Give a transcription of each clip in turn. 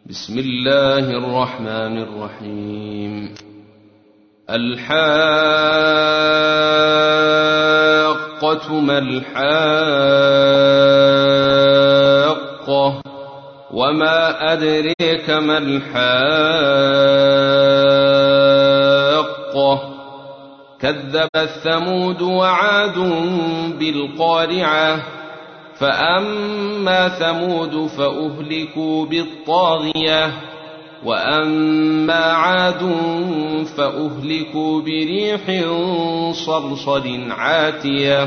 بسم الله الرحمن الرحيم. الحاقة ما الحاقة وما أدريك ما الحاقة كذبت ثمود وعاد بالقارعة فأما ثمود فأهلكوا بالطاغية وأما عاد فأهلكوا بريح صرصر عاتية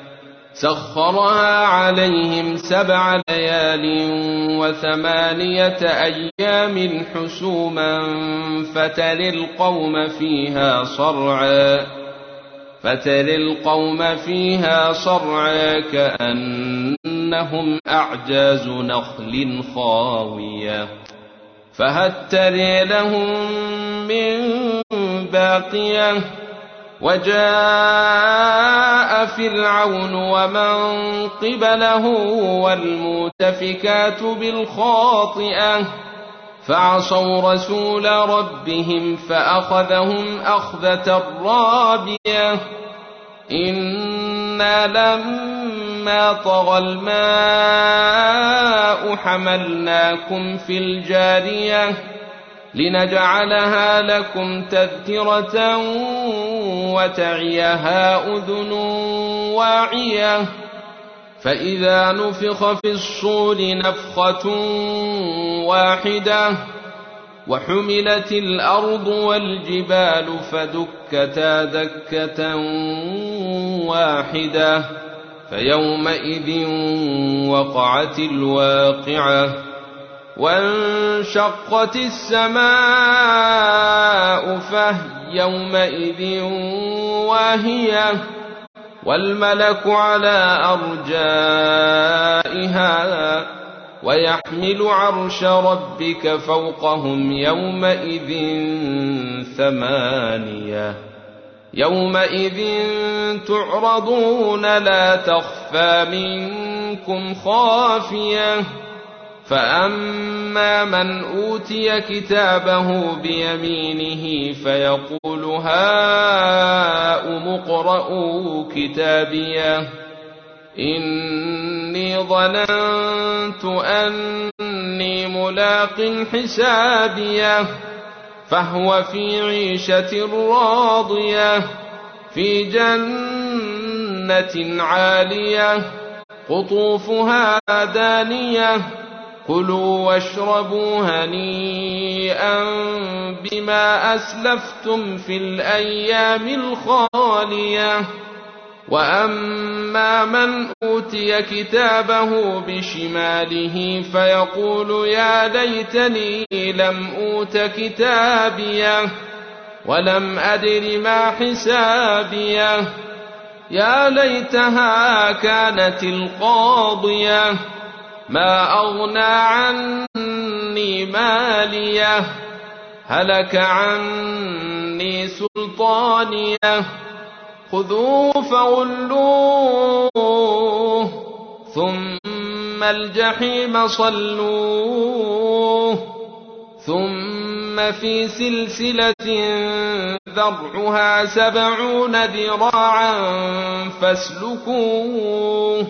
سخرها عليهم 7 ليال و8 أيام حسوما فترى القوم فيها صرعى كأنهم أعجاز نخل خاوية فهل ترى لهم من باقية وجاء فرعون ومن قبله والمؤتفكات بالخاطئة فعصوا رسول ربهم فأخذهم أخذة رابية إنا لما طغى الماء حملناكم في الجارية لنجعلها لكم تذكرة وتعيها أذن واعية فإذا نفخ في الصور نفخة واحدة وحملت الأرض والجبال فدكتا دكة واحدة فيومئذ وقعت الواقعة وانشقت السماء فهي يومئذ واهية والملك على أرجائها ويحمل عرش ربك فوقهم يومئذ 8 يومئذ تعرضون لا تخفى منكم خافية فأما من أوتي كتابه بيمينه فيقول هاؤم اقرءوا كتابيه إني ظننت أني ملاق حسابيه فهو في عيشة راضية في جنة عالية قطوفها دانية كلوا واشربوا هنيئا بما أسلفتم في الأيام الخالية وأما من أوتي كتابه بشماله فيقول يا ليتني لم أوت كتابيه ولم أدر ما حسابيه يا ليتها كانت القاضية ما أغنى عني ماليه هلك عني سلطانيه خذوه فغلوه ثم الجحيم صلوه ثم في سلسلة ذرعها 70 ذراعا فاسلكوه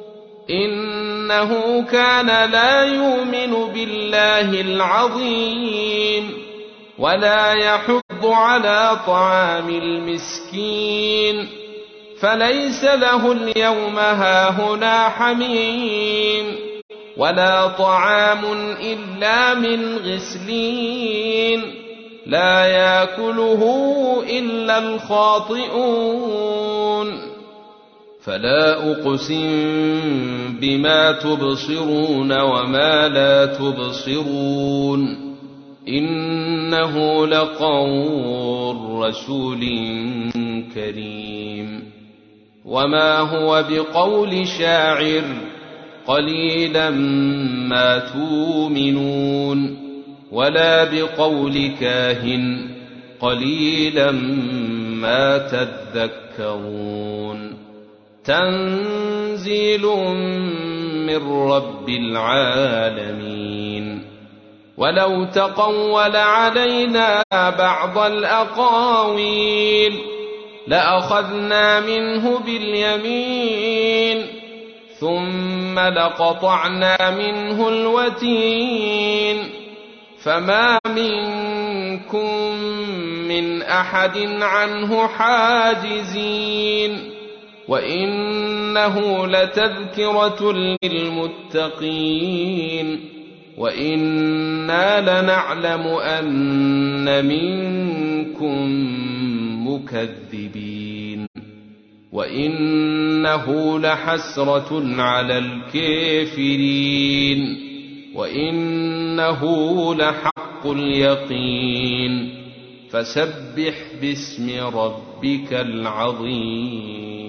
إنه كان لا يؤمن بالله العظيم ولا يحض على طعام المسكين فليس له اليوم هاهنا حميم ولا طعام إلا من غسلين لا يأكله إلا الخاطئون فلا أقسم بما تبصرون وما لا تبصرون إنه لقول رسول كريم وما هو بقول شاعر قليلا ما تؤمنون ولا بقول كاهن قليلا ما تذكرون تنزيل من رب العالمين ولو تقول علينا بعض الأقاويل لأخذنا منه باليمين ثم لقطعنا منه الوتين فما منكم من أحد عنه حاجزين وإنه لتذكرة للمتقين وإنا لنعلم أن منكم مكذبين وإنه لحسرة على الكافرين وإنه لحق اليقين فسبح باسم ربك العظيم.